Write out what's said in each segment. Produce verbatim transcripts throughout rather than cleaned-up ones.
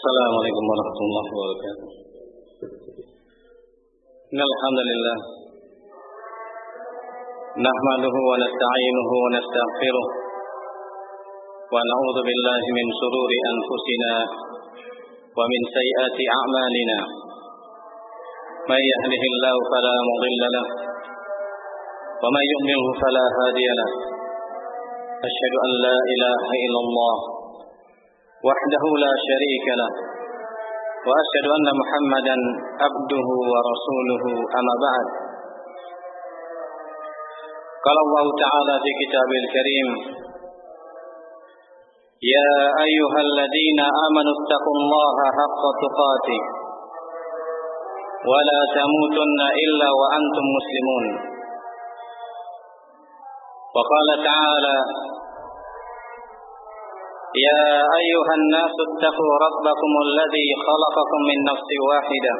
Assalamualaikum warahmatullahi wabarakatuh. Alhamdulillah. Nahmaduhu wa nasta'inuhu wa nastaghfiruh. Wa na'udzu billahi min shururi anfusina wa min sayyiati a'malina. May yahdihillahu fala mudilla lahu wa may yudlil fala hadiya lahu. Asyhadu an la ilaha illallah وحده لا شريك له وأشهد أن محمدا عبده ورسوله أما بعد قال الله تعالى في كتابه الكريم يا أيها الذين آمنوا اتقوا الله حق تقاته ولا تموتن إلا وأنتم مسلمون وقال تعالى يا أيها الناس اتقوا ربكم الذي خلقكم من نفس واحدة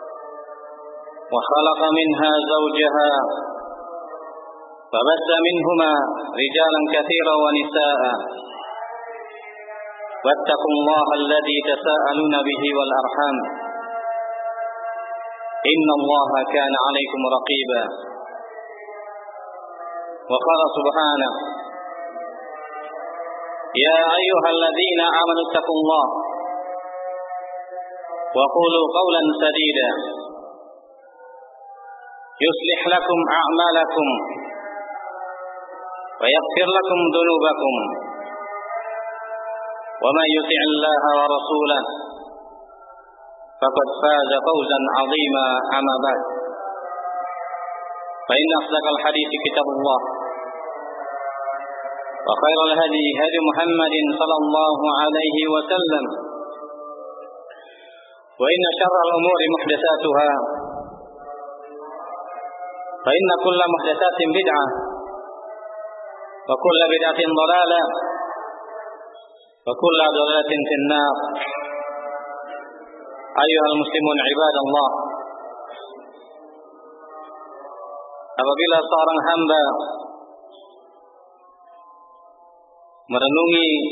وخلق منها زوجها فبث منهما رجالا كثيرا ونساء واتقوا الله الذي تساءلون به والأرحام إن الله كان عليكم رقيبا وقال سبحانه يا أيها الذين آمنوا اتقوا الله وقولوا قولا سديدا يصلح لكم أعمالكم ويغفر لكم ذنوبكم ومن يطع الله ورسوله فقد فاز فوزا عظيما أما بعد فإن أصدق الحديث كتاب الله وخير الهدي هدي محمد صلى الله عليه وسلم وإن شر الأمور محدثاتها فإن كل محدثات بدعة وكل بدعة ضلالة وكل ضلالة في النار أيها المسلمون عباد الله. Apabila seorang hamba merenungi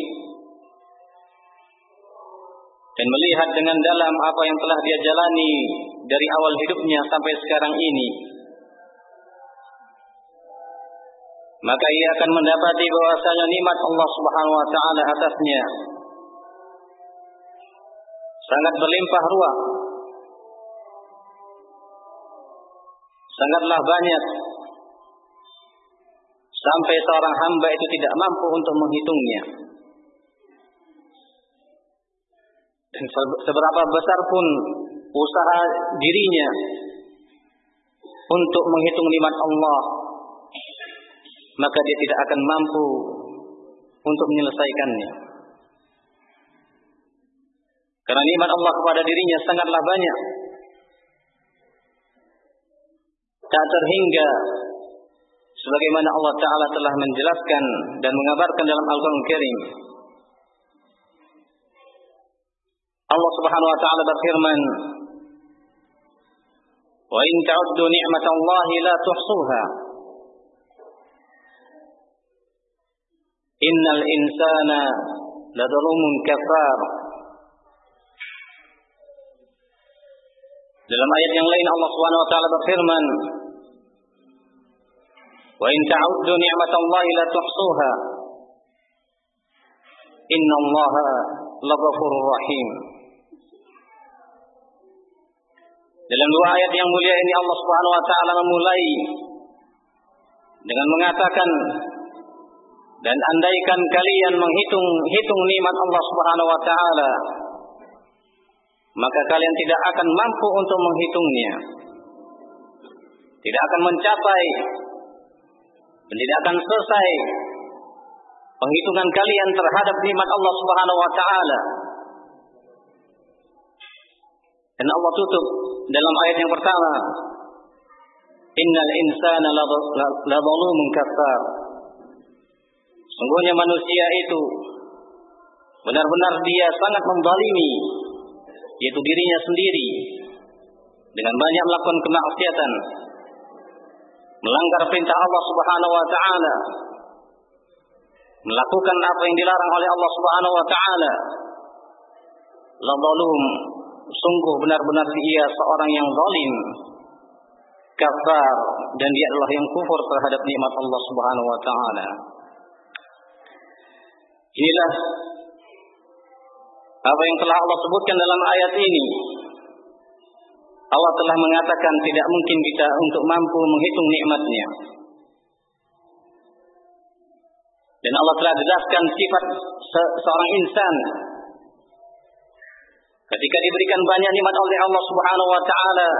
dan melihat dengan dalam apa yang telah dia jalani dari awal hidupnya sampai sekarang ini, maka ia akan mendapati bahwasanya nikmat Allah Subhanahu wa taala atasnya sangat berlimpah ruah, sangatlah banyak, sampai seorang hamba itu tidak mampu untuk menghitungnya. Dan seberapa besar pun usaha dirinya untuk menghitung nikmat Allah, maka dia tidak akan mampu untuk menyelesaikannya. Karena nikmat Allah kepada dirinya sangatlah banyak, tak terhingga sebagaimana Allah Ta'ala telah menjelaskan dan mengabarkan dalam Al-Quran Karim. Allah Subhanahu wa Ta'ala berfirman, "Wa in ta'uddu ni'matallahi la tuhsuha. Innal insana ladzalumun kafar." Dalam ayat yang lain Allah Subhanahu wa Ta'ala berfirman, wa in ta'uddu ni'matallahi la tuhsuha innallaha laghafurur rahim. Dalam dua ayat yang mulia ini Allah Subhanahu wa taala memulai dengan mengatakan, dan andaikan kalian menghitung-hitung nikmat Allah Subhanahu wa taala, maka kalian tidak akan mampu untuk menghitungnya, tidak akan mencapai dan tidak akan selesai penghitungan kalian terhadap nikmat Allah Subhanahu wa taala. Dan Allah tutup dalam ayat yang pertama, innal insana ladzalumun kafar. Sungguhnya manusia itu benar-benar dia sangat menzalimi, yaitu dirinya sendiri, dengan banyak melakukan kemaksiatan, melanggar perintah Allah Subhanahu wa taala, melakukan apa yang dilarang oleh Allah Subhanahu wa taala, la zalum, sungguh benar-benar dia seorang yang zalim, kafar, dan dia adalah yang kufur terhadap nikmat Allah Subhanahu wa taala. Inilah apa yang telah Allah sebutkan dalam ayat ini. Allah telah mengatakan tidak mungkin kita untuk mampu menghitung nikmatnya. Dan Allah telah jelaskan sifat se- seorang insan ketika diberikan banyak nikmat oleh Allah Subhanahu wa taala,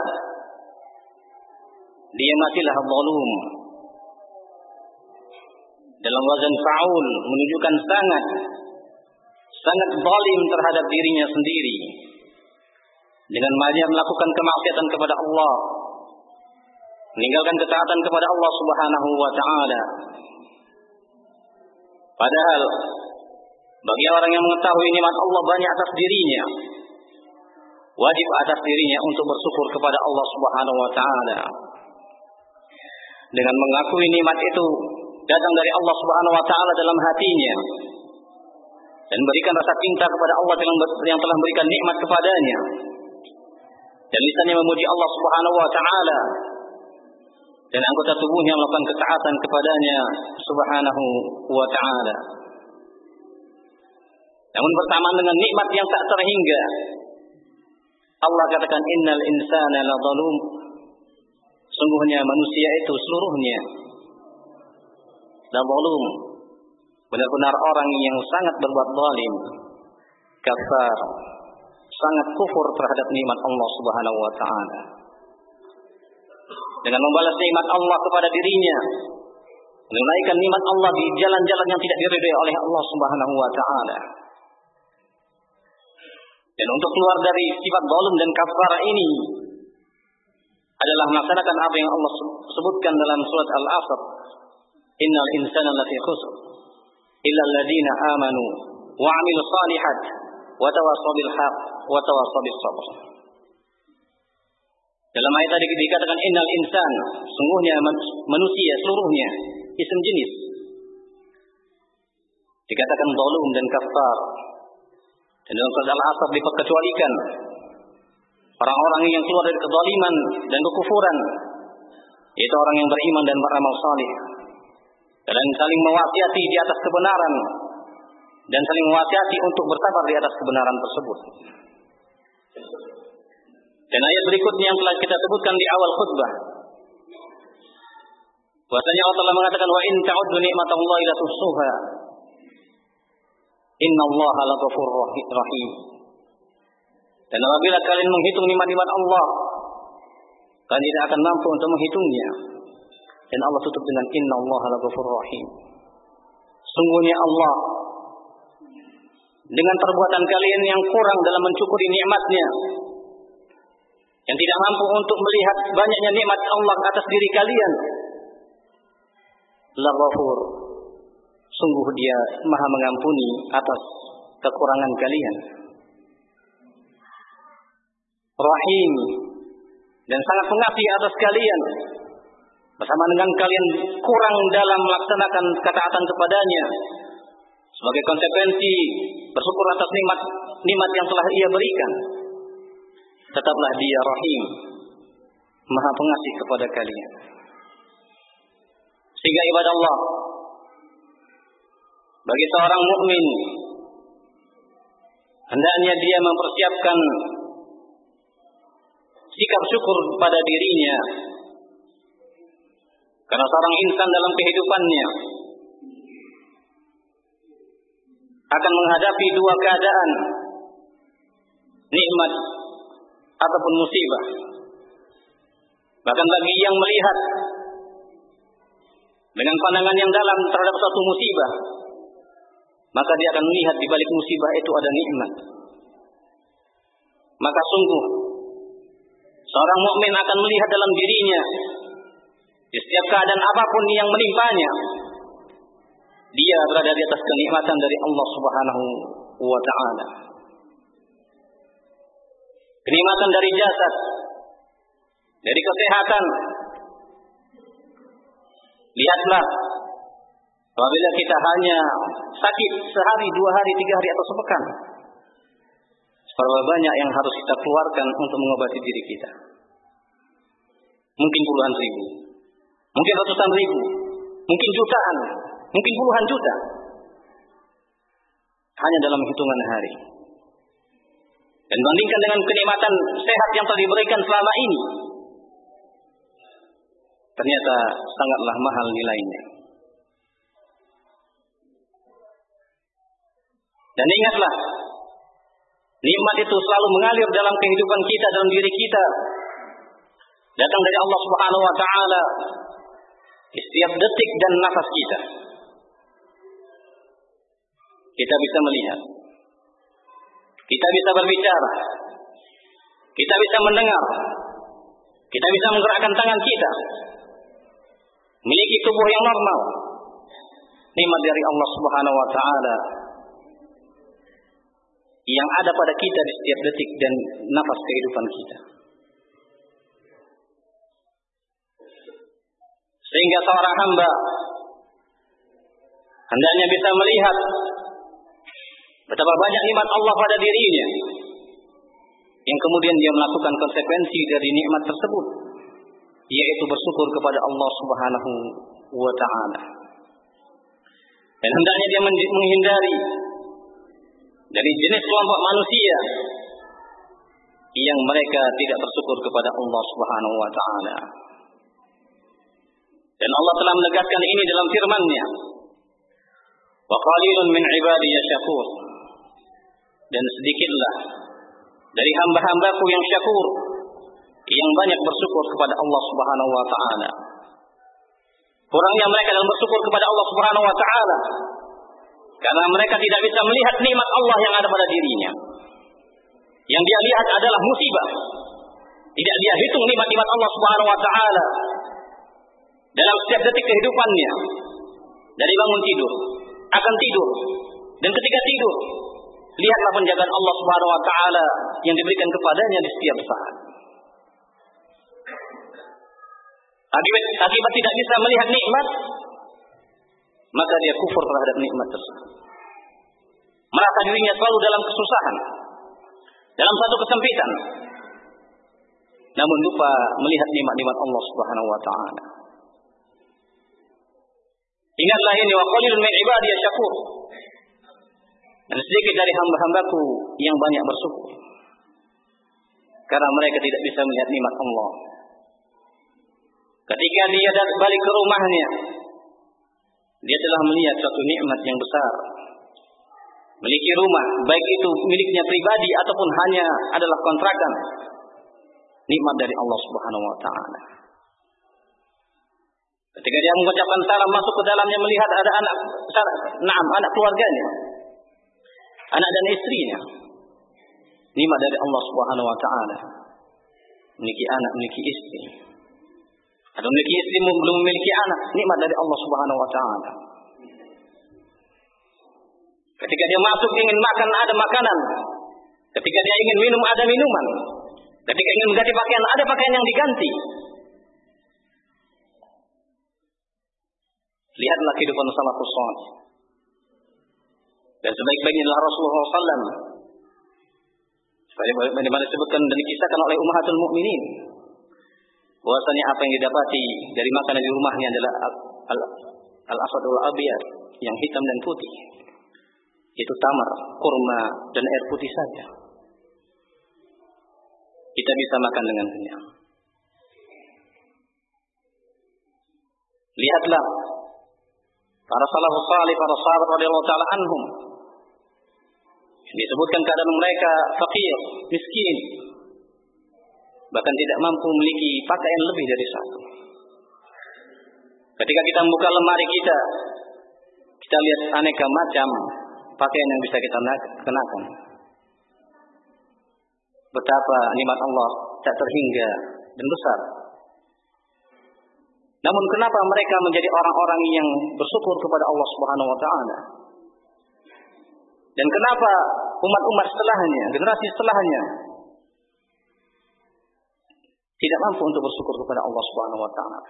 dia masihlah zalum. Dalam wazan fa'ul menunjukkan sangat sangat zalim terhadap dirinya sendiri dengan banyak melakukan kemaksiatan kepada Allah, meninggalkan ketaatan kepada Allah Subhanahu wa taala. Padahal bagi orang yang mengetahui nikmat Allah banyak atas dirinya, wajib atas dirinya untuk bersyukur kepada Allah Subhanahu wa taala dengan mengakui nikmat itu datang dari Allah Subhanahu wa taala dalam hatinya dan berikan rasa cinta kepada Allah yang telah memberikan nikmat kepadanya, dan lisannya memuji Allah Subhanahu wa taala, dan anggota tubuhnya melakukan ketaatan kepadanya Subhanahu wa taala. Namun bersamaan dengan nikmat yang tak terhingga, Allah katakan innal insana la zalum, sungguhnya manusia itu seluruhnya la zalum, benar-benar orang yang sangat berbuat zalim, kafar, sangat kufur terhadap nikmat Allah Subhanahu wa taala. Dengan membalas nikmat Allah kepada dirinya, menunaikan nikmat Allah di jalan-jalan yang tidak diridhai oleh Allah Subhanahu wa taala. Dan untuk keluar dari sifat zalim dan kafar ini adalah melaksanakan apa yang Allah sebutkan dalam surat Al-Asr, innal insana lafi khusr illa alladziina aamanu wa 'amilus shalihat wa tawassaw bil haqq wa tawassaw bis sabr. Dalam ayat tadi dikatakan innal insan, sungguhnya manusia seluruhnya, isim jenis. Dikatakan zalim dan kafar. Dan dalam surat Al-Asr diperkecualikan orang-orang yang keluar dari kezaliman dan kekufuran, yaitu orang yang beriman dan beramal saleh, dan saling mewasiati di atas kebenaran dan saling mewasiati untuk bersabar di atas kebenaran tersebut. Dan ayat berikutnya yang telah kita sebutkan di awal khutbah, bahwasanya Allah telah mengatakan wa in ta'uddu ni'matallahi la tuhsuha innallaha laghafurur rahim. Dan apabila kalian menghitung nikmat-nikmat Allah, kalian tidak akan mampu untuk menghitungnya. Dan Allah tutup dengan innallaha laghafurur rahim. Sungguhnya Allah dengan perbuatan kalian yang kurang dalam mencukuri nikmat-Nya, yang tidak mampu untuk melihat banyaknya nikmat Allah atas diri kalian, Laghafur, sungguh Dia Maha mengampuni atas kekurangan kalian. Rahim, dan sangat mengasihi atas kalian, bersama dengan kalian kurang dalam melaksanakan ketaatan kepadanya. Sebagai konsekuensi bersyukur atas nikmat nikmat yang telah Ia berikan, tetaplah Dia Rahim, Maha pengasih kepada kalian. Sehingga ibadah Allah, bagi seorang mukmin hendaknya dia mempersiapkan sikap syukur pada dirinya, karena seorang insan dalam kehidupannya akan menghadapi dua keadaan, nikmat ataupun musibah. Bahkan bagi yang melihat dengan pandangan yang dalam terhadap suatu musibah, maka dia akan melihat di balik musibah itu ada nikmat. Maka sungguh seorang mukmin akan melihat dalam dirinya, di setiap keadaan apapun yang menimpanya, dia berada di atas kenikmatan dari Allah Subhanahu wa ta'ala. Kenikmatan dari jasad, dari kesehatan. Lihatlah, apabila kita hanya sakit sehari, dua hari, tiga hari atau sepekan, berapa banyak yang harus kita keluarkan untuk mengobati diri kita. Mungkin puluhan ribu, mungkin ratusan ribu, mungkin jutaan, mungkin puluhan juta. Hanya dalam hitungan hari. Dan bandingkan dengan kenikmatan sehat yang telah diberikan selama ini, ternyata sangatlah mahal nilainya. Dan ingatlah, nikmat itu selalu mengalir dalam kehidupan kita, dalam diri kita. Datang dari Allah Subhanahu wa taala di setiap detik dan nafas kita. Kita bisa melihat, kita bisa berbicara, kita bisa mendengar, kita bisa menggerakkan tangan kita, memiliki tubuh yang normal. Nikmat dari Allah Subhanahu wa taala yang ada pada kita di setiap detik dan nafas kehidupan kita. Sehingga seorang hamba hendaknya bisa melihat betapa banyak nikmat Allah pada dirinya, yang kemudian dia melakukan konsekuensi dari nikmat tersebut, yaitu bersyukur kepada Allah Subhanahu wa taala. Dan hendaknya dia menghindari dari jenis kelompok manusia yang mereka tidak bersyukur kepada Allah Subhanahu wa taala. Dan Allah telah menegaskan ini dalam firman-Nya, wa qalilun min ibadiyya syakur. Dan sedikitlah dari hamba-hambaku yang syakur, yang banyak bersyukur kepada Allah Subhanahu wa taala. Kurangnya mereka dalam bersyukur kepada Allah Subhanahu wa taala karena mereka tidak bisa melihat nikmat Allah yang ada pada dirinya. Yang dia lihat adalah musibah. Tidak dia hitung nikmat-nikmat Allah Subhanahu wa taala dalam setiap detik kehidupannya. Dari bangun tidur, akan tidur, dan ketika tidur, lihatlah penjagaan Allah Subhanahu wa taala yang diberikan kepadanya di setiap saat. Akibat, akibat tidak bisa melihat nikmat, maka dia kufur terhadap nikmat tersebut. Merasa dirinya selalu dalam kesusahan, dalam satu kesempitan, namun lupa melihat nikmat-nikmat Allah Subhanahu wa taala. Ingatlah ini, wa qalilun min ibadiyya syakur. Dan sedikit dari hamba-hambaku yang banyak bersyukur, karena mereka tidak bisa melihat nikmat Allah. Ketika dia balik ke rumahnya, dia telah melihat suatu nikmat yang besar. Memiliki rumah, baik itu miliknya pribadi ataupun hanya adalah kontrakan, nikmat dari Allah Subhanahu wa taala. Ketika dia mengucapkan salam, masuk ke dalamnya, melihat ada anak, naam, anak keluarganya, anak dan istrinya, nikmat dari Allah Subhanahu wa taala. Memiliki anak, memiliki istri, atau memiliki istri belum memiliki anak, nikmat dari Allah Subhanahu wa taala. Ketika dia masuk ingin makan, ada makanan. Ketika dia ingin minum, ada minuman. Ketika ingin mengganti pakaian, ada pakaian yang diganti. Lihatlah kehidupan salafus saleh. Dan sebaik-baiknya adalah Rasulullah sallallahu alaihi wasallam. Sebagaimana disebutkan dan dikisahkan oleh Ummahatul Mukminin, bahwasanya apa yang didapati dari makanan di rumahnya adalah al-asadul abyad, yang hitam dan putih. Itu tamar, kurma, dan air putih saja. Kita bisa makan dengan kenyang. Lihatlah para salafus salih, para sahabat radhiyallahu taala anhum. Disebutkan keadaan mereka fakir, miskin, bahkan tidak mampu memiliki pakaian lebih dari satu. Ketika kita membuka lemari kita, kita lihat aneka macam pakaian yang bisa kita kenakan. Betapa nikmat Allah tak terhingga dan besar. Namun kenapa mereka menjadi orang-orang yang bersyukur kepada Allah Subhanahu wa taala? Dan kenapa umat-umat setelahnya, generasi setelahnya tidak mampu untuk bersyukur kepada Allah Subhanahu wa taala?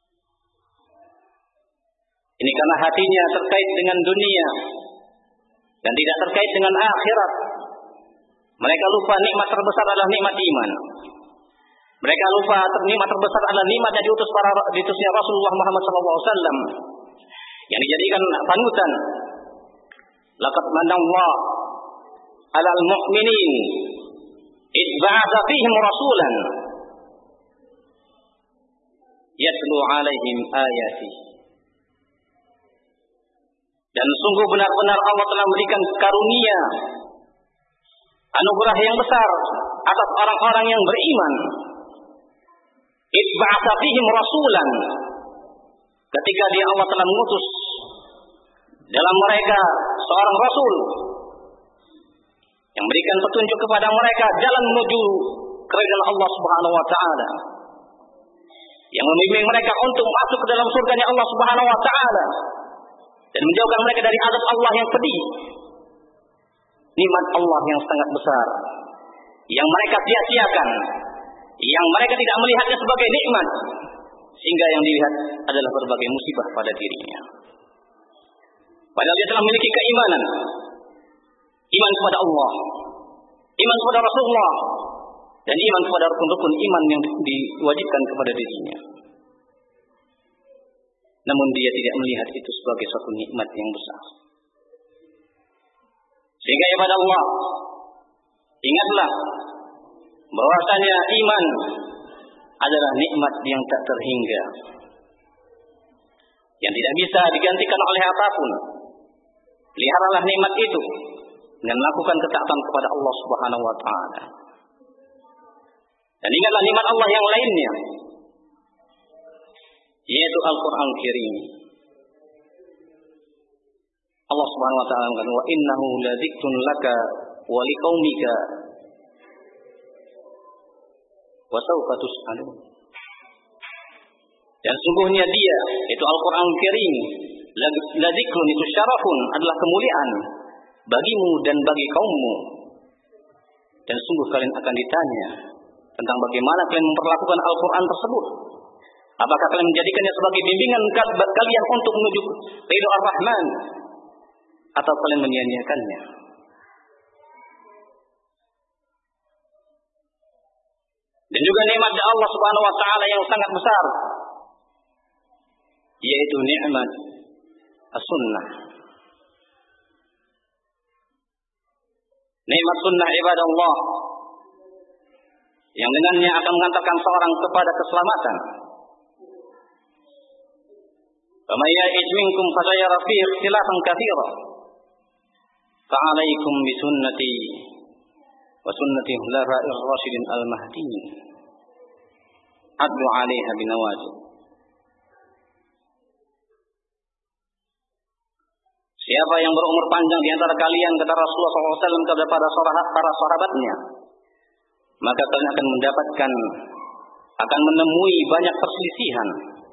Ini karena hatinya terkait dengan dunia dan tidak terkait dengan akhirat. Mereka lupa nikmat terbesar adalah nikmat iman. Mereka lupa nikmat terbesar adalah nikmat yang diutus para diutusnya Rasulullah Muhammad sallallahu alaihi wasallam yang dijadikan panutan. Laqad manallahu 'alal mu'minin id ba'atha fihim rasulan yatlu 'alaihim ayati. Dan sungguh benar-benar Allah telah memberikan karunia, anugerah yang besar atas orang-orang yang beriman. Id ba'atha fihim rasulan, ketika dia Allah telah mengutus dalam mereka seorang rasul yang memberikan petunjuk kepada mereka jalan menuju kerajaan Allah Subhanahu wa taala, yang membimbing mereka untuk masuk ke dalam surganya Allah Subhanahu wa taala dan menjauhkan mereka dari azab Allah yang pedih. Nikmat Allah yang sangat besar yang mereka sia-siakan, yang mereka tidak melihatnya sebagai nikmat, sehingga yang dilihat adalah berbagai musibah pada dirinya. Padahal dia telah memiliki keimanan, iman kepada Allah, iman kepada Rasulullah, dan iman kepada rukun-rukun iman yang diwajibkan kepada dirinya. Namun dia tidak melihat itu sebagai suatu nikmat yang besar. Sehingga kepada Allah, ingatlah bahwasanya iman adalah nikmat yang tak terhingga, yang tidak bisa digantikan oleh apapun. Peliharalah nikmat itu dengan melakukan ketaatan kepada Allah Subhanahu wa taala. Dan ingatlah nikmat Allah yang lainnya, yaitu Al-Qur'an Karim. Allah Subhanahu wa taala mengatakan, "Wa innahu ladzikrun laka wa liqaumika wa sawfa tus'alun." Dan sungguhnya dia, itu Al-Qur'an Karim, ladzikrun, itu syarafun, adalah kemuliaan bagimu dan bagi kaummu. Dan sungguh kalian akan ditanya tentang bagaimana kalian memperlakukan Al-Qur'an tersebut. Apakah kalian menjadikannya sebagai bimbingan kalian untuk menuju ridha Ar-Rahman, atau kalian menyia-nyiakannya? Dan juga nikmat Allah Subhanahu wa taala yang sangat besar, yaitu nikmat as-sunnah. Nikmat sunnah ibadah Allah yang dengannya akan mengantarkan seorang kepada keselamatan. Faman ya'id minkum fasayara fihi ikhtilafan katsira. Fa'alaikum bisunnati wa sunnati khulafa'ir rasyidin al-mahdiyyin. Adlu 'alaiha binawajid. Siapa yang berumur panjang di antara kalian, kata Rasulullah shallallahu alaihi wasallam kepada para sahabatnya, maka kalian akan mendapatkan, akan menemui banyak perselisihan.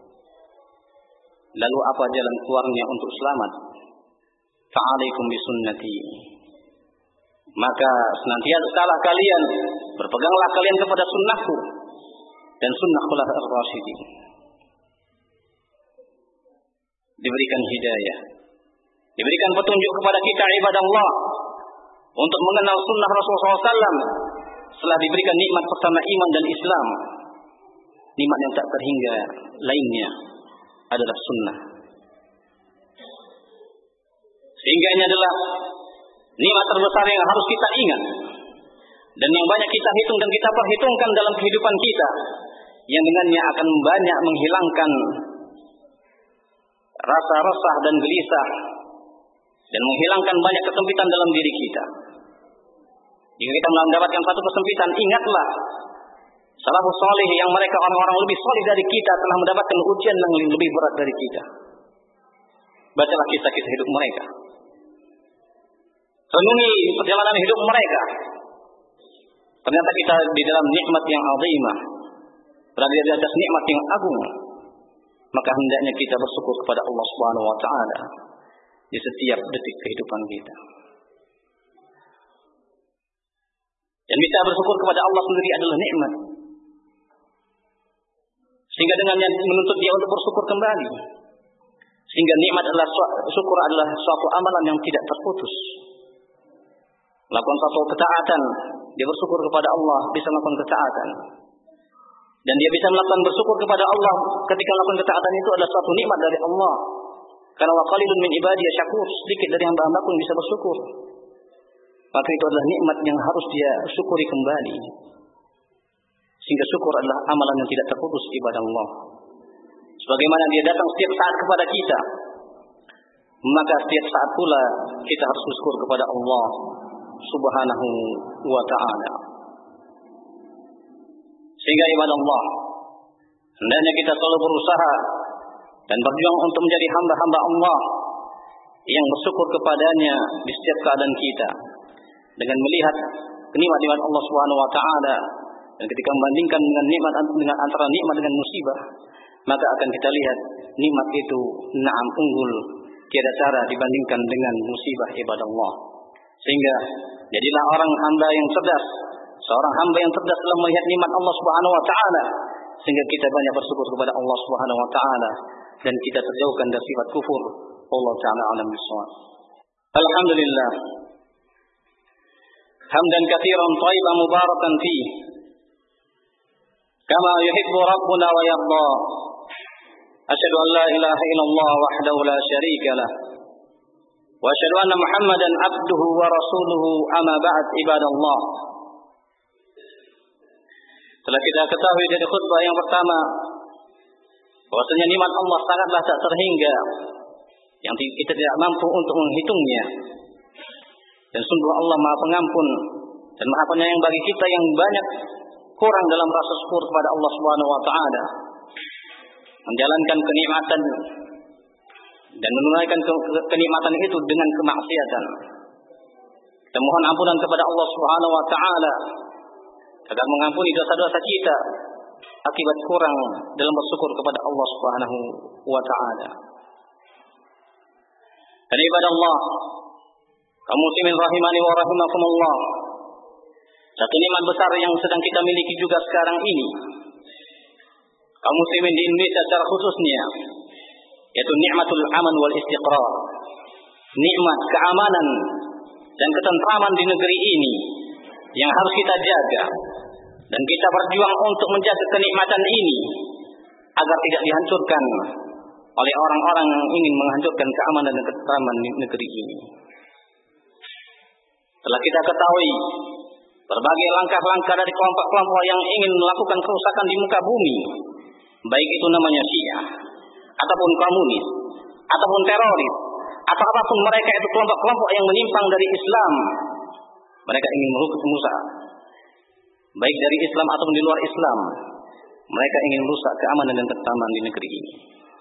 Lalu apa jalan keluarnya untuk selamat? Fa'alaikum bisunnati. Maka senantiasa kalian berpeganglah kalian kepada sunnahku dan sunnah khulafa'ir rasyidin. Diberikan hidayah, diberikan petunjuk kepada kita ibadah Allah untuk mengenal sunnah Rasulullah shallallahu alaihi wasallam setelah diberikan nikmat pertama iman dan Islam. Nikmat yang tak terhingga lainnya adalah sunnah. Sehingga ini adalah nikmat terbesar yang harus kita ingat dan yang banyak kita hitung dan kita perhitungkan dalam kehidupan kita, yang dengannya akan banyak menghilangkan rasa resah dan gelisah dan menghilangkan banyak kesempitan dalam diri kita. Jika kita mendapatkan satu kesempitan, ingatlah salafus salih yang mereka orang-orang lebih salih dari kita telah mendapatkan ujian yang lebih berat dari kita. Bacalah kisah-kisah hidup mereka, renungi perjalanan hidup mereka. Ternyata kita di dalam nikmat yang azimah, berada di atas nikmat yang agung. Maka hendaknya kita bersyukur kepada Allah Subhanahu wa taala di setiap detik kehidupan kita. Dan bisa bersyukur kepada Allah sendiri adalah nikmat, sehingga dengannya menuntut dia untuk bersyukur kembali. Sehingga nikmat adalah syukur adalah suatu amalan yang tidak terputus. Melakukan suatu ketaatan dia bersyukur kepada Allah, bisa melakukan ketaatan. Dan dia bisa melakukan bersyukur kepada Allah ketika melakukan ketaatan itu adalah suatu nikmat dari Allah. Karena wa qalilun min ibadiyah syakur, sedikit dari hamba-hamba pun bisa bersyukur. Maka itu adalah nikmat yang harus dia syukuri kembali. Sehingga syukur adalah amalan yang tidak terputus kepada Allah. Sebagaimana dia datang setiap saat kepada kita, maka setiap saat pula kita harus bersyukur kepada Allah Subhanahu wa ta'ala. Sehingga ibadah Allah, hendaknya kita selalu berusaha dan berjuang untuk menjadi hamba-hamba Allah yang bersyukur kepadanya di setiap keadaan kita, dengan melihat nikmat-nikmat Allah Subhanahu wa ta'ala. Dan ketika membandingkan dengan nikmat dengan antara nikmat dengan musibah, maka akan kita lihat nikmat itu na'am unggul, tiada cara dibandingkan dengan musibah ibadah Allah. Sehingga jadilah orang hamba yang cerdas, seorang hamba yang cerdas dalam melihat nikmat Allah Subhanahu wa ta'ala, sehingga kita banyak bersyukur kepada Allah Subhanahu wa ta'ala dan kita terjauhkan dari sifat kufur. Allah ta'ala alam bisawab. Alhamdulillah hamdan katsiran thayyiban mubarakan fi kama yuhibbu rabbuna wa yarda. Asyhadu an la ilaha illallah wahdahu la syarika lah wa asyhadu anna Muhammadan abduhu wa rasuluhu, amma ba'd ibadallah. Telah kita ketahui dari khutbah yang pertama bahwasanya nikmat Allah sangatlah tak terhingga yang kita tidak mampu untuk menghitungnya. Dan sungguh Allah Maha Pengampun dan Maha Penyayang bagi kita yang banyak kurang dalam rasa syukur kepada Allah Subhanahu wa ta'ala, menjalankan kenikmatan dan menunaikan kenikmatan itu dengan kemaksiatan. Kita mohon ampunan kepada Allah Subhanahu wa ta'ala agar mengampuni dosa-dosa kita akibat kurang dalam bersyukur kepada Allah Subhanahu wa ta'ala. Dan ibadah Allah, kaum muslimin rahimani wa rahimakumullah, satu nikmat besar yang sedang kita miliki juga sekarang ini, kaum muslimin di Indonesia secara khususnya, yaitu nikmatul aman wal istiqrar, nikmat keamanan dan ketentraman di negeri ini yang harus kita jaga, dan kita berjuang untuk menjaga kenikmatan ini agar tidak dihancurkan oleh orang-orang yang ingin menghancurkan keamanan dan ketentraman di negeri ini. Telah kita ketahui berbagai langkah-langkah dari kelompok-kelompok yang ingin melakukan kerusakan di muka bumi, baik itu namanya Syiah, ataupun komunis, ataupun teroris, atau apapun mereka itu kelompok-kelompok yang menyimpang dari Islam. Mereka ingin merusak, baik dari Islam ataupun di luar Islam. Mereka ingin merusak keamanan dan ketentraman di negeri ini.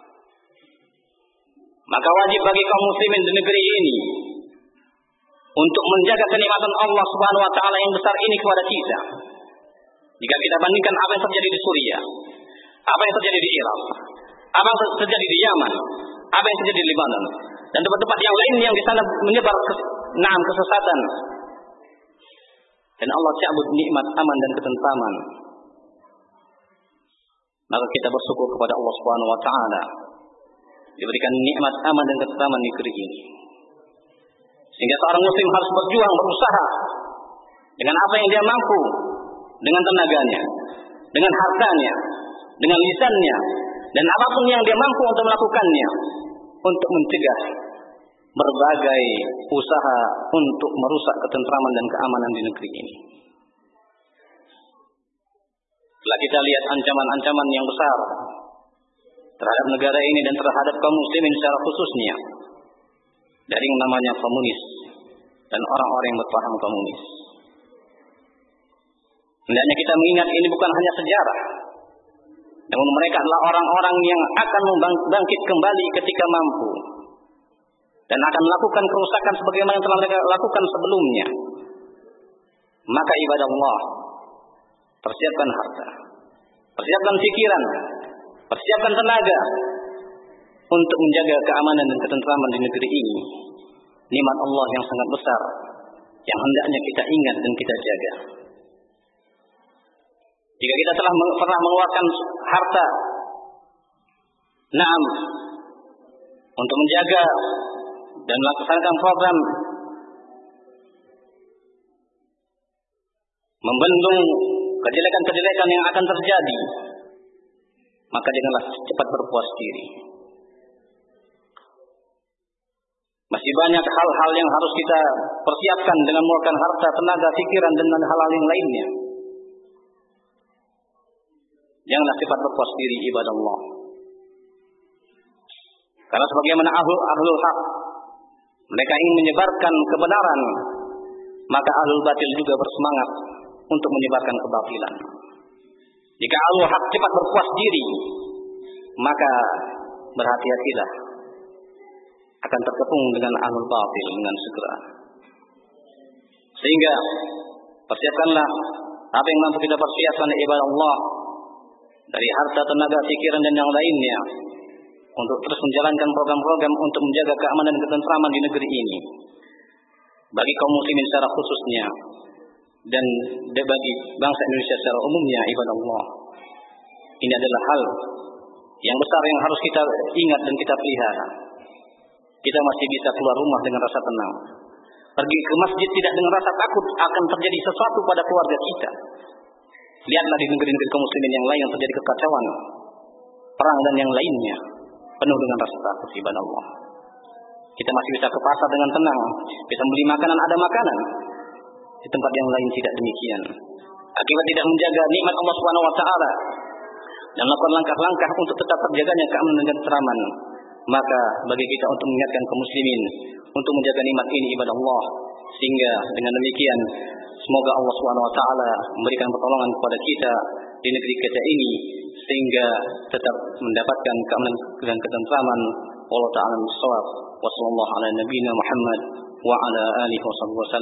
Maka wajib bagi kaum muslimin di negeri ini untuk menjaga kenikmatan Allah Subhanahu wa ta'ala yang besar ini kepada kita. Jika kita bandingkan apa yang terjadi di Suriah, apa yang terjadi di Irak, apa yang terjadi di Yaman, apa yang terjadi di Lebanon, dan tempat-tempat yang lain yang di sana menyebar naam kesesatan, dan Allah cabut nikmat aman dan ketentraman, maka kita bersyukur kepada Allah Subhanahu wa ta'ala diberikan nikmat aman dan ketentraman di negeri ini. Sehingga seorang muslim harus berjuang, berusaha dengan apa yang dia mampu, dengan tenaganya, dengan hartanya, dengan lisannya, dan apapun yang dia mampu untuk melakukannya, untuk mencegah berbagai usaha untuk merusak ketentraman dan keamanan di negeri ini. Setelah kita lihat ancaman-ancaman yang besar terhadap negara ini dan terhadap kaum muslimin secara khususnya, dari yang namanya komunis dan orang-orang yang berpaham komunis. Hendaknya kita mengingat ini bukan hanya sejarah, namun mereka adalah orang-orang yang akan membangkit kembali ketika mampu, dan akan melakukan kerusakan sebagaimana yang telah mereka lakukan sebelumnya. Maka ibadah Allah, persiapkan harta, persiapkan pikiran, persiapkan tenaga untuk menjaga keamanan dan ketentraman di negeri ini. Nikmat Allah yang sangat besar yang hendaknya kita ingat dan kita jaga. Jika kita telah pernah mengeluarkan harta, naam, untuk menjaga dan melaksanakan program membendung kejelekan-kejelekan yang akan terjadi, maka janganlah cepat berpuas diri. Masih banyak hal-hal yang harus kita persiapkan dengan mengeluarkan harta, tenaga, pikiran, dan hal-hal yang lainnya. Janganlah cepat berpuas diri, ibadah Allah. Karena sebagaimana ahlul, ahlul haq, mereka ingin menyebarkan kebenaran, maka ahlul batil juga bersemangat untuk menyebarkan kebatilan. Jika ahlul haq cepat berpuas diri, maka berhati-hatilah akan terkepung dengan ahlul batil dengan segera. Sehingga persiapkanlah apa yang mampu kita persiapkan ibadah Allah dari harta, tenaga, pikiran dan yang lainnya untuk terus menjalankan program-program untuk menjaga keamanan dan ketentraman di negeri ini bagi kaum muslimin secara khususnya dan bagi bangsa Indonesia secara umumnya. Ibadah Allah, ini adalah hal yang besar yang harus kita ingat dan kita pelihara. Kita masih bisa keluar rumah dengan rasa tenang, pergi ke masjid tidak dengan rasa takut akan terjadi sesuatu pada keluarga kita. Lihatlah di negeri-negeri kaum muslimin yang lain yang terjadi kekacauan, perang dan yang lainnya, penuh dengan rasa takut. Ibadah Allah, kita masih bisa ke pasar dengan tenang, bisa beli makanan, ada makanan. Di tempat yang lain tidak demikian. Akibat tidak menjaga nikmat Allah Subhanahu wa taala dan melakukan langkah-langkah untuk tetap terjaganya keamanan dan ketenteraman, maka bagi kita untuk mengingatkan kaum muslimin untuk menjaga nikmat ini, ibadah Allah, sehingga dengan demikian semoga Allah Subhanahu wa taala memberikan pertolongan kepada kita di negeri kita ini sehingga tetap mendapatkan keamanan dan ketentraman. Allah taala bisawab. Wassallallahu ala nabiyina Muhammad wa ala alihi wasallam.